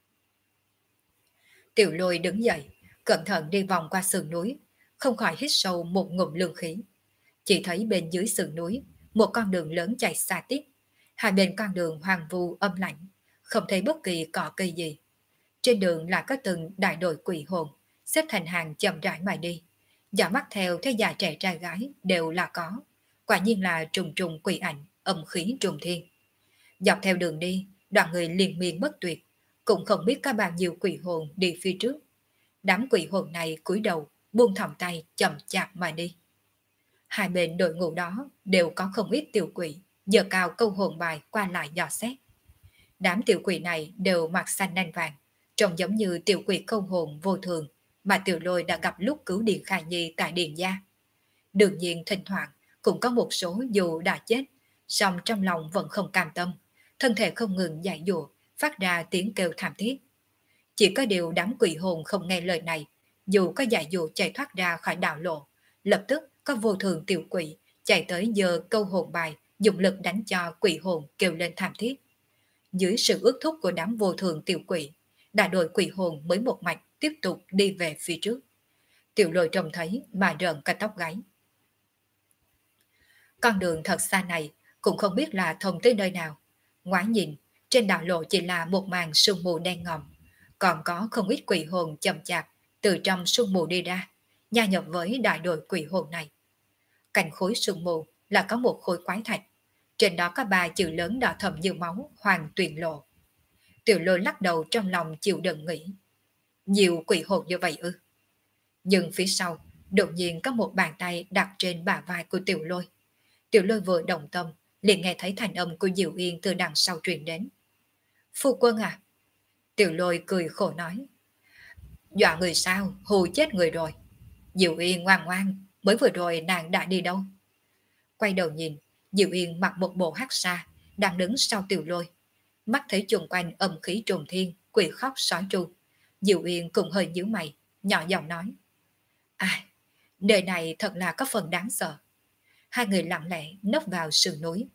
Tiểu Lôi đứng dậy, cẩn thận đi vòng qua sườn núi, không khỏi hít sâu một ngụm lương khí. Chỉ thấy bên dưới sườn núi, một con đường lớn chạy xa tiếp. Hai bên con đường hoang vu âm lạnh, không thấy bất kỳ cỏ cây gì. Trên đường là có từng đại đội quỷ hồn, xếp thành hàng chậm rãi mà đi. Dõi mắt theo thấy già trẻ trai gái đều là có. Quả nhiên là trùng trùng quỷ ảnh, âm khí trùng thiên. Dọc theo đường đi, đoàn người liên miên bất tuyệt, cũng không biết có bao nhiêu quỷ hồn đi phía trước. Đám quỷ hồn này cúi đầu, buông thõng tay chậm chạp mà đi. Hai bên đội ngũ đó đều có không ít tiểu quỷ, giờ cao câu hồn bài qua lại dò xét. Đám tiểu quỷ này đều mặc xanh nanh vàng, trông giống như tiểu quỷ câu hồn vô thường mà Tiểu Lôi đã gặp lúc cứu Điền Khải Nhi tại Điền Gia. Đương nhiên thỉnh thoảng cũng có một số dù đã chết, song trong lòng vẫn không cam tâm, thân thể không ngừng dãy dụa, phát ra tiếng kêu thảm thiết. Chỉ có điều đám quỷ hồn không nghe lời này, dù có dãy dụa chạy thoát ra khỏi đạo lộ, lập tức có vô thường tiểu quỷ chạy tới giờ câu hồn bài, dùng lực đánh cho quỷ hồn kêu lên thảm thiết. Dưới sự ước thúc của đám vô thường tiểu quỷ, đại đội quỷ hồn mới một mạch tiếp tục đi về phía trước. Tiểu Lôi trông thấy mà rợn cả tóc gáy. Con đường thật xa này cũng không biết là thông tới nơi nào. Ngoái nhìn, trên đạo lộ chỉ là một màn sương mù đen ngòm, còn có không ít quỷ hồn chậm chạp từ trong sương mù đi ra, gia nhập với đại đội quỷ hồn này. Cạnh khối sương mù là có một khối quái thạch, trên đó có 3 chữ lớn đỏ thẫm như máu, Hoàng Tuyền Lộ. Tiểu Lôi lắc đầu trong lòng chịu đựng nghĩ, nhiều quỷ hồn như vậy ư? Nhưng phía sau, đột nhiên có một bàn tay đặt trên bả vai của Tiểu Lôi. Tiểu Lôi vừa động tâm, liền nghe thấy thanh âm của Diệu Yên từ đằng sau truyền đến. Phu quân à? Tiểu Lôi cười khổ nói. Dọa người sao, hù chết người rồi. Diệu Yên ngoan ngoan, mới vừa rồi nàng đã đi đâu? Quay đầu nhìn, Diệu Yên mặc một bộ hắc sa, đang đứng sau Tiểu Lôi. Mắt thấy chung quanh âm khí trùng thiên, quỷ khóc sói tru. Diệu Yên cũng hơi nhíu mày, nhỏ giọng nói. À, nơi này thật là có phần đáng sợ. Hai người lặng lẽ nấp vào sườn núi.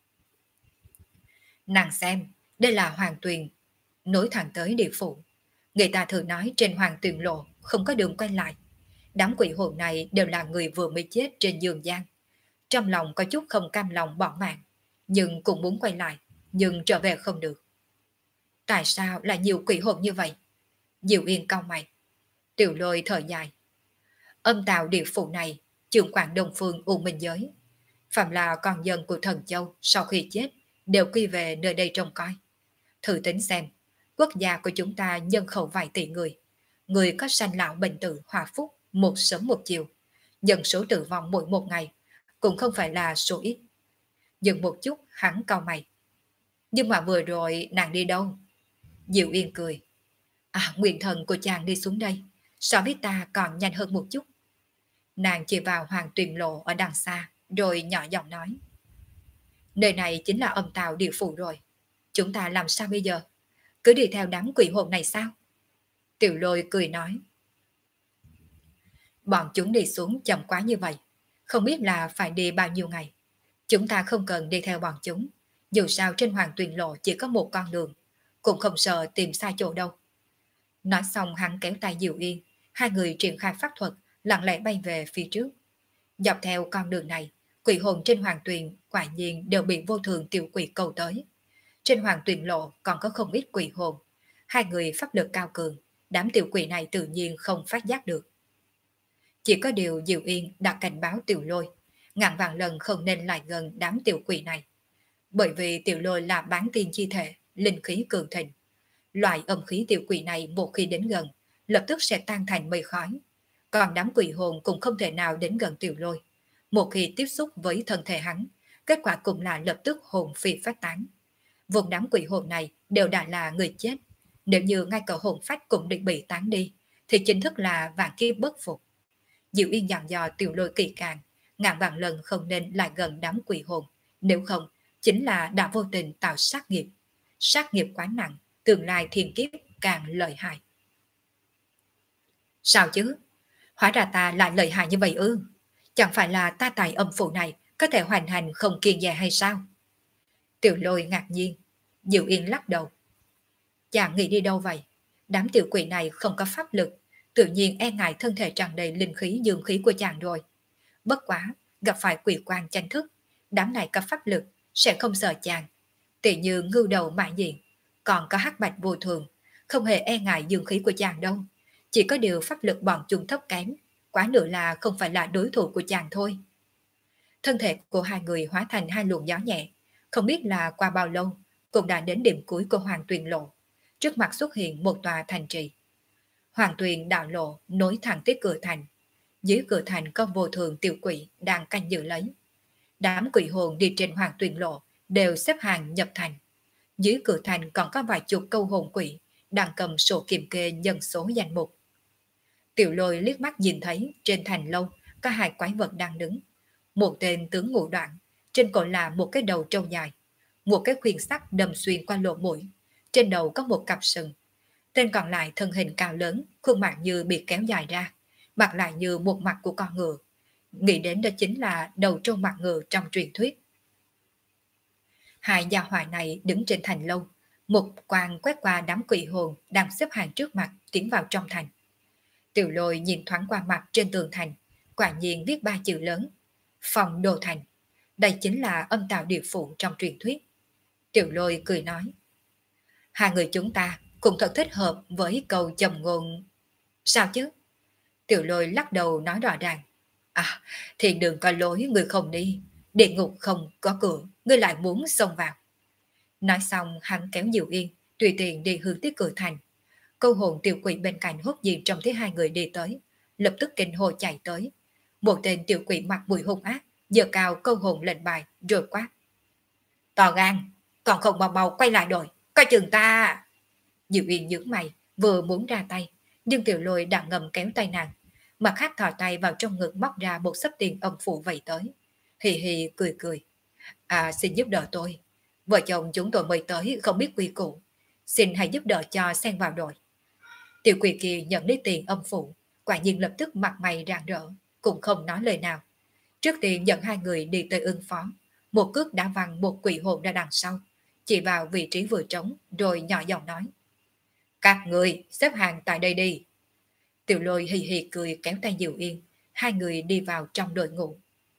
Nàng xem, đây là Hoàng Tuyền, nối thẳng tới địa phủ. Người ta thường nói trên Hoàng Tuyền lộ không có đường quay lại. Đám quỷ hồn này đều là người vừa mới chết trên giường gian. Trong lòng có chút không cam lòng bỏ mạng, nhưng cũng muốn quay lại, nhưng trở về không được. Tại sao lại nhiều quỷ hồn như vậy? Diệu Yên cau mày. Tiểu Lôi thở dài. Âm tào địa phủ này, trưởng quản Đông Phương U Minh Giới. Phạm là con dân của Thần Châu sau khi chết đều quy về nơi đây trông coi. Thử tính xem, quốc gia của chúng ta nhân khẩu vài tỷ người có sanh lão bệnh tử hòa phúc một sớm một chiều. Dân số tử vong mỗi một ngày cũng không phải là số ít. Dừng một chút hắn cau mày. Nhưng mà vừa rồi nàng đi đâu? Diệu Yên cười. À, nguyện thần của chàng đi xuống đây, so với ta còn nhanh hơn một chút. Nàng chỉ vào Hoàng Tuyền Lộ ở đằng xa, rồi nhỏ giọng nói. Nơi này chính là âm tào địa phủ rồi. Chúng ta làm sao bây giờ? Cứ đi theo đám quỷ hồn này sao? Tiểu Lôi cười nói. Bọn chúng đi xuống chậm quá như vậy, không biết là phải đi bao nhiêu ngày. Chúng ta không cần đi theo bọn chúng. Dù sao trên Hoàng Tuyền Lộ chỉ có một con đường, cũng không sợ tìm sai chỗ đâu. Nói xong hắn kéo tay Diệu Yên, hai người triển khai pháp thuật, lặng lẽ bay về phía trước. Dọc theo con đường này, quỷ hồn trên Hoàng Tuyền quả nhiên đều bị vô thường tiểu quỷ cầu tới. Trên Hoàng Tuyền lộ còn có không ít quỷ hồn. Hai người pháp lực cao cường, đám tiểu quỷ này tự nhiên không phát giác được. Chỉ có điều Diệu Yên đã cảnh báo Tiểu Lôi, ngàn vạn lần không nên lại gần đám tiểu quỷ này. Bởi vì Tiểu Lôi là bán tiên chi thể, linh khí cường thịnh. Loại âm khí tiểu quỷ này một khi đến gần, lập tức sẽ tan thành mây khói. Còn đám quỷ hồn cũng không thể nào đến gần Tiểu Lôi. Một khi tiếp xúc với thân thể hắn, kết quả cũng là lập tức hồn phi phát tán. Vùng đám quỷ hồn này đều đã là người chết. Nếu như ngay cả hồn phách cũng định bị tán đi, thì chính thức là vạn kiếp bất phục. Diệu Yên dặn dò Tiểu Lôi kỳ càng, ngàn vạn lần không nên lại gần đám quỷ hồn, Nếu không, chính là đã vô tình tạo sát nghiệp quá nặng, tương lai thiên kiếp càng lợi hại. Sao chứ? Hóa ra ta lại lợi hại như vậy ư? Chẳng phải là ta tài âm phủ này có thể hoàn hành không kiêng dè hay sao? Tiểu Lôi ngạc nhiên, Diệu Yên lắc đầu. Chàng nghĩ đi đâu vậy? Đám tiểu quỷ này không có pháp lực, tự nhiên e ngại thân thể tràn đầy linh khí dương khí của chàng rồi. Bất quá, gặp phải quỷ quan tranh thức, đám này có pháp lực, sẽ không sợ chàng. Tỷ như ngưu đầu mã diện, còn có hắc bạch vô thường, không hề e ngại dương khí của chàng đâu. Chỉ có điều pháp lực bọn chúng thấp kém, quá nữa là không phải là đối thủ của chàng thôi. Thân thể của hai người hóa thành hai luồng gió nhẹ, không biết là qua bao lâu, cũng đã đến điểm cuối của Hoàng Tuyền Lộ. Trước mặt xuất hiện một tòa thành trì. Hoàng Tuyền đạo lộ nối thẳng tới cửa thành. Dưới cửa thành có vô thường tiểu quỷ đang canh giữ lấy. Đám quỷ hồn đi trên Hoàng Tuyền lộ đều xếp hàng nhập thành. Dưới cửa thành còn có vài chục câu hồn quỷ đang cầm sổ kiểm kê nhân số danh mục. Tiểu Lôi liếc mắt nhìn thấy trên thành lâu có hai quái vật đang đứng. Một tên tướng ngũ đoạn, trên cổ là một cái đầu trâu dài, một cái khuyên sắt đâm xuyên qua lỗ mũi, trên đầu có một cặp sừng. Tên còn lại thân hình cao lớn, khuôn mặt như bị kéo dài ra, mặt lại như một mặt của con ngựa. Nghĩ đến đó chính là đầu trâu mặt ngựa trong truyền thuyết. Hai gia hỏa này đứng trên thành lâu, một quang quét qua đám quỷ hồn đang xếp hàng trước mặt tiến vào trong thành. Tiểu Lôi nhìn thoáng qua mặt trên tường thành, quả nhiên viết ba chữ lớn: Phòng Đồ Thành. Đây chính là âm tạo địa phủ trong truyền thuyết. Tiểu Lôi cười nói: hai người chúng ta cũng thật thích hợp với câu châm ngôn. Sao chứ? Tiểu Lôi lắc đầu nói rõ ràng: à, thiên đường có lối người không đi, địa ngục không có cửa, ngươi lại muốn xông vào. Nói xong hắn kéo Diệu Yên tùy tiện đi hướng tới cửa thành. Câu hồn tiểu quỷ bên cạnh hốt nhiên trông thấy hai người đi tới, lập tức kinh hô chạy tới. Một tên tiểu quỷ mặt mũi hung ác giơ cao câu hồn lệnh bài rồi quát: to gan, còn không mau mau quay lại đội, coi chừng ta. Diệu Yên nhướng mày, vừa muốn ra tay, nhưng Tiểu Lôi đã ngầm kéo tay nàng, mặt khác thò tay vào trong ngực móc ra một sấp tiền âm phủ vậy tới. Hì hì cười cười: à, xin giúp đỡ tôi, vợ chồng chúng tôi mới tới không biết quy củ, xin hãy giúp đỡ cho xen vào đội. Tiểu quỷ kia nhận lấy tiền âm phủ, quả nhiên lập tức mặt mày rạng rỡ, cũng không nói lời nào. Trước tiên dẫn hai người đi tới ứng phó, một cước đã văng một quỷ hồn ra đằng sau, chỉ vào vị trí vừa trống rồi nhỏ giọng nói: các người xếp hàng tại đây đi. Tiểu Lôi hì hì cười kéo tay Diệu Yên, hai người đi vào trong đội ngũ.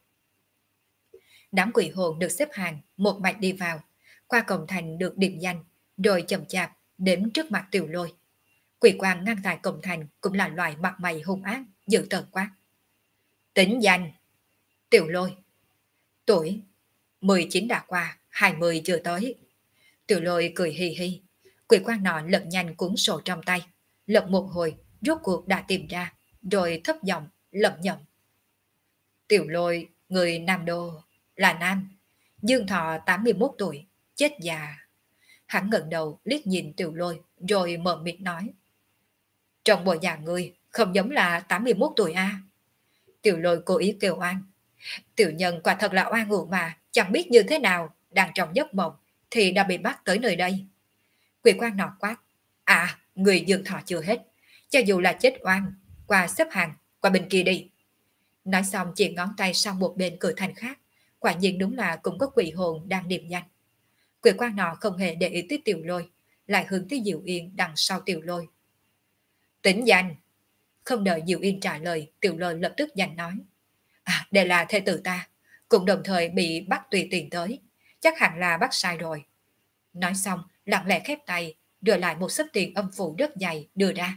Đám quỷ hồn được xếp hàng một mạch đi vào, qua cổng thành được điểm danh, rồi chậm chạp đến trước mặt Tiểu Lôi. Quỷ quan ngăn tại cổng thành cũng là loại mặt mày hung ác, dữ tợn quát: tính danh. Tiểu Lôi. Tuổi 19 đã qua, 20 chưa tới. Tiểu Lôi cười hì hì. Quỷ quan nọ lật nhanh cuốn sổ trong tay, lật một hồi rốt cuộc đã tìm ra, rồi thấp giọng lẩm nhẩm: Tiểu Lôi, người Nam Đô, là nam, dương thọ 81 tuổi, chết già. Hắn ngẩng đầu liếc nhìn Tiểu Lôi rồi mở miệng nói: trong bộ dạng người không giống là 81 tuổi a. Tiểu Lôi cố ý kêu oan: tiểu nhân quả thật là oan uổng mà, chẳng biết như thế nào, đang trong giấc mộng thì đã bị bắt tới nơi đây. Quỷ quan nọ quát: à, người dương thọ chưa hết, cho dù là chết oan, qua xếp hàng, qua bên kia đi. Nói xong chỉ ngón tay sang một bên cửa thành khác, quả nhiên đúng là cũng có quỷ hồn đang điểm danh. Quỷ quan nọ không hề để ý tới Tiểu Lôi, lại hướng tới Diệu Yên đằng sau Tiểu Lôi. Tính danh. Không đợi Diệu Yên trả lời, Tiểu Lôi lập tức giành nói: à, đây là thê tử ta, cũng đồng thời bị bắt tùy tiền tới, chắc hẳn là bắt sai rồi. Nói xong lặng lẽ khép tay, đưa lại một sấp tiền âm phủ rất dày đưa ra.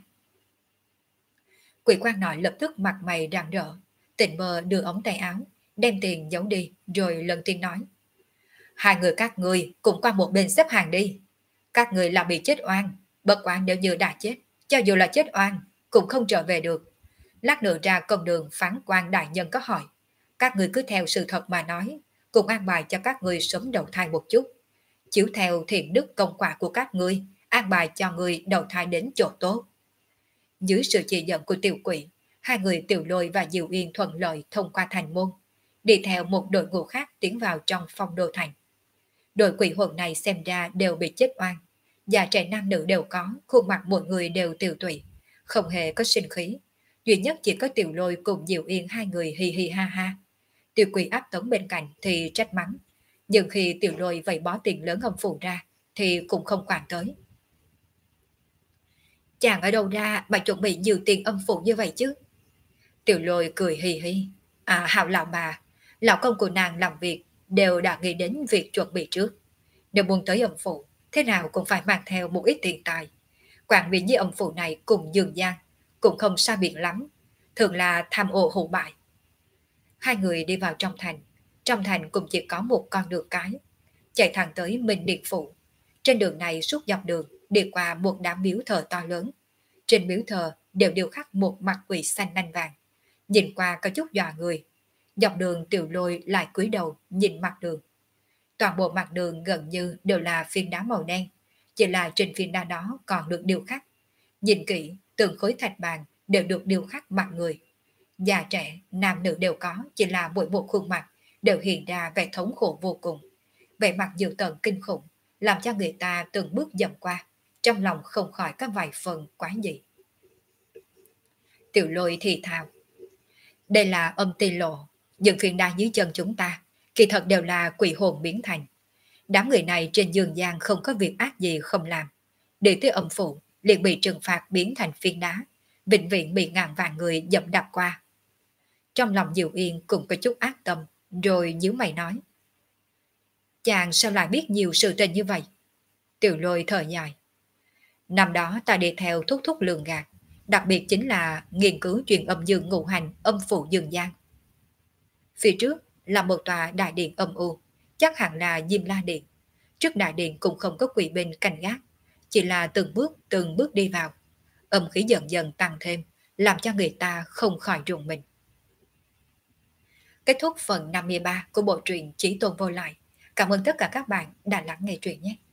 Quỷ quan nọ lập tức mặt mày rạng rỡ, tỉnh mơ đưa ống tay áo, đem tiền giấu đi, rồi lần tiên nói: hai người các ngươi cũng qua một bên xếp hàng đi. Các người là bị chết oan, bất quá nếu như đã chết, cho dù là chết oan cũng không trở về được. Lát nữa ra công đường phán quan đại nhân có hỏi, các người cứ theo sự thật mà nói, cùng an bài cho các người sớm đầu thai một chút. Chiếu theo thiện đức công quả của các ngươi, an bài cho người đầu thai đến chỗ tốt. Dưới sự chỉ dẫn của tiểu quỷ, hai người Tiểu Lôi và Diệu Yên thuận lợi thông qua thành môn. đi theo một đội ngũ khác tiến vào trong phong đô thành. Đội quỷ hồn này xem ra đều bị chết oan, già trẻ nam nữ đều có, khuôn mặt mọi người đều tiều tụy, không hề có sinh khí. Duy nhất chỉ có Tiểu Lôi cùng Diệu Yên hai người hi hi ha ha. Tiểu Quỷ áp tống bên cạnh thì trách mắng, nhưng khi Tiểu Lôi vậy bó tiền lớn âm phủ ra thì cũng không quản tới. Chàng ở đâu ra mà chuẩn bị nhiều tiền âm phủ như vậy chứ? Tiểu Lôi cười hì hì. À, Hạo lão bà, lão công của nàng làm việc đều đã nghĩ đến việc chuẩn bị trước. Nếu muốn tới âm phủ, thế nào cũng phải mang theo một ít tiền tài. Quản lý như âm phủ này cùng Dương Giang cũng không xa biệt lắm, thường là tham ô hủ bại. Hai người đi vào trong thành cũng chỉ có một con đường cái, chạy thẳng tới Minh Điện Phủ. Trên đường này suốt dọc đường đi qua một đám miếu thờ to lớn. Trên miếu thờ đều điêu khắc một mặt quỷ xanh nanh vàng, nhìn qua có chút dọa người. Dọc đường Tiểu Lôi lại cúi đầu nhìn mặt đường. Toàn bộ mặt đường gần như đều là phiến đá màu đen, chỉ là trên phiến đá đó còn được điêu khắc. Nhìn kỹ, từng khối thạch bàn đều được điêu khắc mặt người. Già trẻ, nam nữ đều có, chỉ là mỗi một khuôn mặt đều hiện ra vẻ thống khổ vô cùng. Vẻ mặt dữ tợn kinh khủng, làm cho người ta từng bước dầm qua, trong lòng không khỏi có vài phần quái dị. Tiểu Lôi thì thào, đây là âm ti lộ, những phiến đá dưới chân chúng ta, kỳ thật đều là quỷ hồn biến thành. Đám người này trên dương gian không có việc ác gì không làm. Để tới âm phủ, liền bị trừng phạt biến thành phiến đá, vĩnh viễn bị ngàn vạn người dẫm đạp qua. Trong lòng Diệu Yên cũng có chút ác tâm, rồi nhíu mày nói. Chàng sao lại biết nhiều sự tình như vậy? Tiểu Lôi thở dài. Năm đó ta đi theo thúc thúc lường gạt, đặc biệt chính là nghiên cứu chuyện âm dương ngũ hành âm phủ dương gian. Phía trước là một tòa đại điện âm u, chắc hẳn là Diêm La Điện. Trước đại điện cũng không có quỷ binh canh gác, chỉ là từng bước đi vào. Âm khí dần dần tăng thêm, làm cho người ta không khỏi rùng mình. Kết thúc phần 53 của bộ truyện Chí Tôn Vô Lại. Cảm ơn tất cả các bạn đã lắng nghe truyện nhé.